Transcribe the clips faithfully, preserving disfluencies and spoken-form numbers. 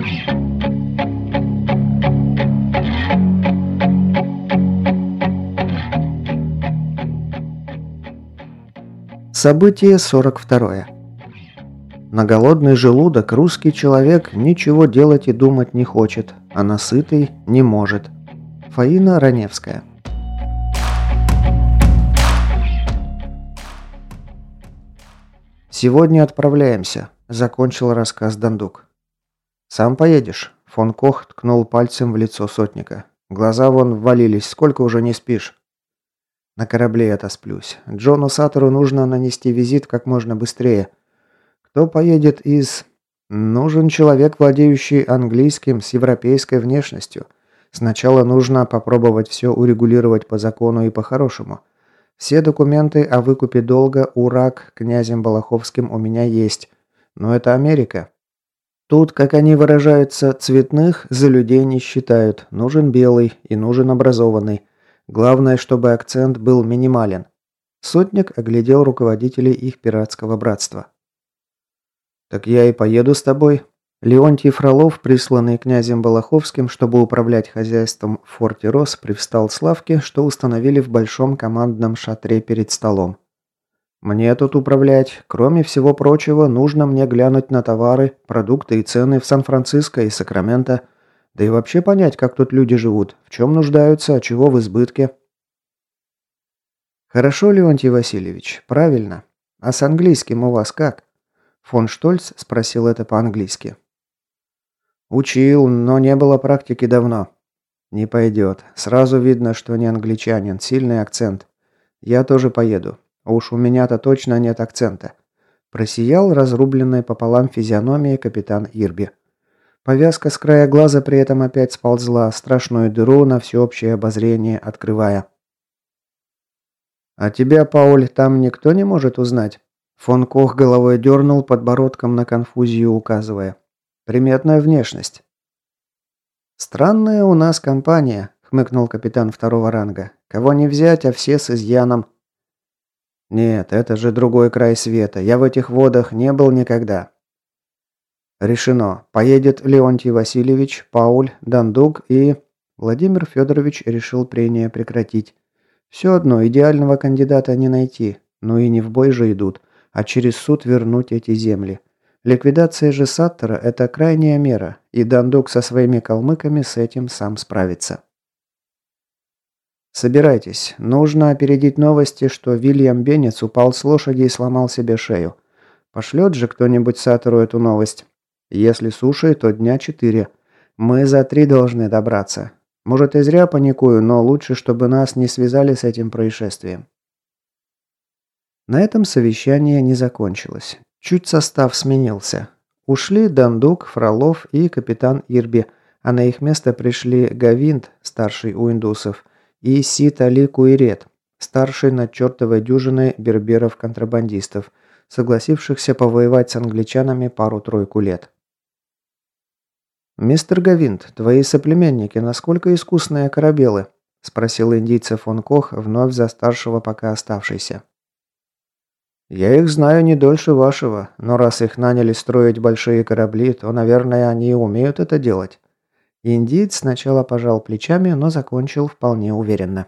Событие сорок второе. На голодный желудок русский человек ничего делать и думать не хочет, а на сытый не может. Фаина Раневская. «Сегодня отправляемся», – закончил рассказ Дандук. «Сам поедешь?» – фон Кох ткнул пальцем в лицо сотника. «Глаза вон ввалились, сколько уже не спишь?» «На корабле отосплюсь. Джону Саттеру нужно нанести визит как можно быстрее. Кто поедет из... Нужен человек, владеющий английским с европейской внешностью. Сначала нужно попробовать все урегулировать по закону и по-хорошему. Все документы о выкупе долга у РАК князем Балаховским у меня есть. Но это Америка. Тут, как они выражаются, цветных за людей не считают. Нужен белый и нужен образованный. Главное, чтобы акцент был минимален». Сотник оглядел руководителей их пиратского братства. «Так я и поеду с тобой». Леонтий Фролов, присланный князем Балаховским, чтобы управлять хозяйством в форте Рос, привстал с лавки, что установили в большом командном шатре перед столом. «Мне тут управлять. Кроме всего прочего, нужно мне глянуть на товары, продукты и цены в Сан-Франциско и Сакраменто. Да и вообще понять, как тут люди живут, в чем нуждаются, а чего в избытке». «Хорошо, Леонтий Васильевич, правильно. А с английским у вас как?» Фон Штольц спросил это по-английски. «Учил, но не было практики давно». «Не пойдет. Сразу видно, что не англичанин. Сильный акцент. Я тоже поеду. Уж у меня-то точно нет акцента». Просиял разрубленной пополам физиономией капитан Ирби. Повязка с края глаза при этом опять сползла, страшную дыру на всеобщее обозрение открывая. «А тебя, Пауль, там никто не может узнать?» Фон Кох головой дернул, подбородком на конфузию указывая. «Приметная внешность». «Странная у нас компания», — хмыкнул капитан второго ранга. «Кого не взять, а все с изъяном». «Нет, это же другой край света. Я в этих водах не был никогда». «Решено. Поедет Леонтий Васильевич, Пауль, Дандук и...» Владимир Федорович решил прения прекратить. «Все одно, идеального кандидата не найти. Ну и не в бой же идут, а через суд вернуть эти земли. Ликвидация же Саттера – это крайняя мера, и Дандук со своими калмыками с этим сам справится». «Собирайтесь. Нужно опередить новости, что Вильям Беннец упал с лошади и сломал себе шею. Пошлет же кто-нибудь Саттеру эту новость. Если суши, то дня четыре. Мы за три должны добраться. Может, и зря паникую, но лучше, чтобы нас не связали с этим происшествием». На этом совещание не закончилось. Чуть состав сменился. Ушли Дандук, Фролов и капитан Ирби, а на их место пришли Гавинт, старший у индусов, и Сит Али Куирет, старший над чертовой дюжиной берберов-контрабандистов, согласившихся повоевать с англичанами пару-тройку лет. «Мистер Гавинт, твои соплеменники насколько искусные корабелы?» – спросил индийца фон Кох, вновь за старшего пока оставшийся. «Я их знаю не дольше вашего, но раз их наняли строить большие корабли, то, наверное, они и умеют это делать». Индиец сначала пожал плечами, но закончил вполне уверенно.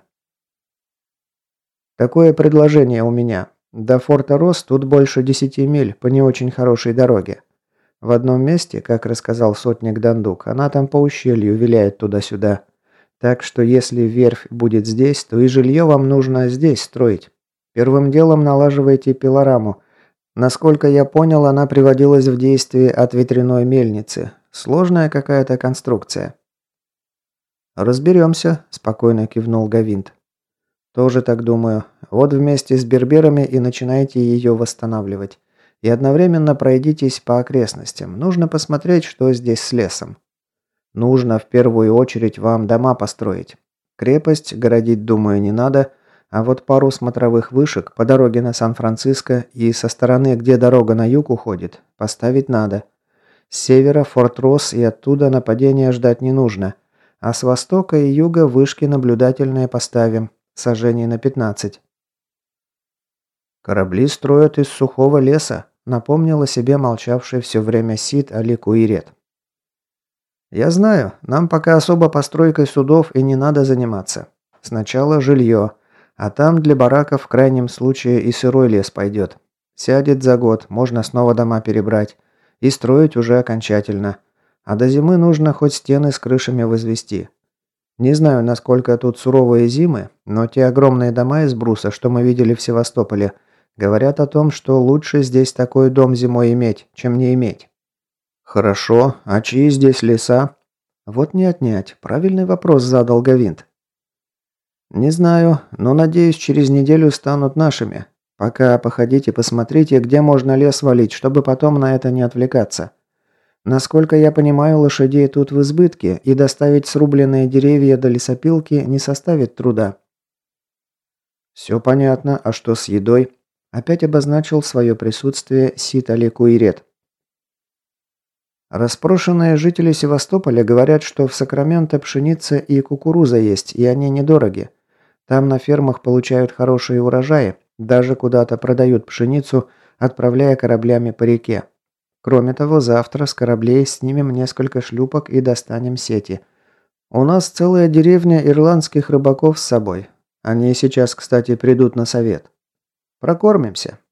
«Такое предложение у меня. До форта Рос тут больше десяти миль по не очень хорошей дороге. В одном месте, как рассказал сотник Дандук, она там по ущелью виляет туда-сюда. Так что если верфь будет здесь, то и жилье вам нужно здесь строить. Первым делом налаживайте пилораму. Насколько я понял, она приводилась в действие от ветряной мельницы. Сложная какая-то конструкция». «Разберемся», – спокойно кивнул Гавинт. «Тоже так думаю. Вот вместе с берберами и начинайте ее восстанавливать. И одновременно пройдитесь по окрестностям. Нужно посмотреть, что здесь с лесом. Нужно в первую очередь вам дома построить. Крепость городить, думаю, не надо, а вот пару смотровых вышек по дороге на Сан-Франциско и со стороны, где дорога на юг уходит, поставить надо. С севера Форт Росс и оттуда нападения ждать не нужно, а с востока и юга вышки наблюдательные поставим, сажений на пятнадцать. «Корабли строят из сухого леса», — напомнил о себе молчавший все время Сид Али Куирет. Я знаю, нам пока особо постройкой судов и не надо заниматься. Сначала жилье, а там для бараков в крайнем случае и сырой лес пойдет. Сядет за год, можно снова дома перебрать. И строить уже окончательно. А до зимы нужно хоть стены с крышами возвести. Не знаю, насколько тут суровые зимы, но те огромные дома из бруса, что мы видели в Севастополе, говорят о том, что лучше здесь такой дом зимой иметь, чем не иметь. Хорошо, а чьи здесь леса? Вот не отнять. Правильный вопрос задал Гавинт. Не знаю, но надеюсь, через неделю станут нашими. Пока походите, посмотрите, где можно лес валить, чтобы потом на это не отвлекаться. Насколько я понимаю, лошадей тут в избытке, и доставить срубленные деревья до лесопилки не составит труда. Все понятно, а что с едой? Опять обозначил свое присутствие Ситали Куирет. Распрошенные жители Севастополя говорят, что в Сакраменто пшеница и кукуруза есть, и они недороги. Там на фермах получают хорошие урожаи, даже куда-то продают пшеницу, отправляя кораблями по реке. Кроме того, завтра с кораблей снимем несколько шлюпок и достанем сети. У нас целая деревня ирландских рыбаков с собой. Они сейчас, кстати, придут на совет. Прокормимся.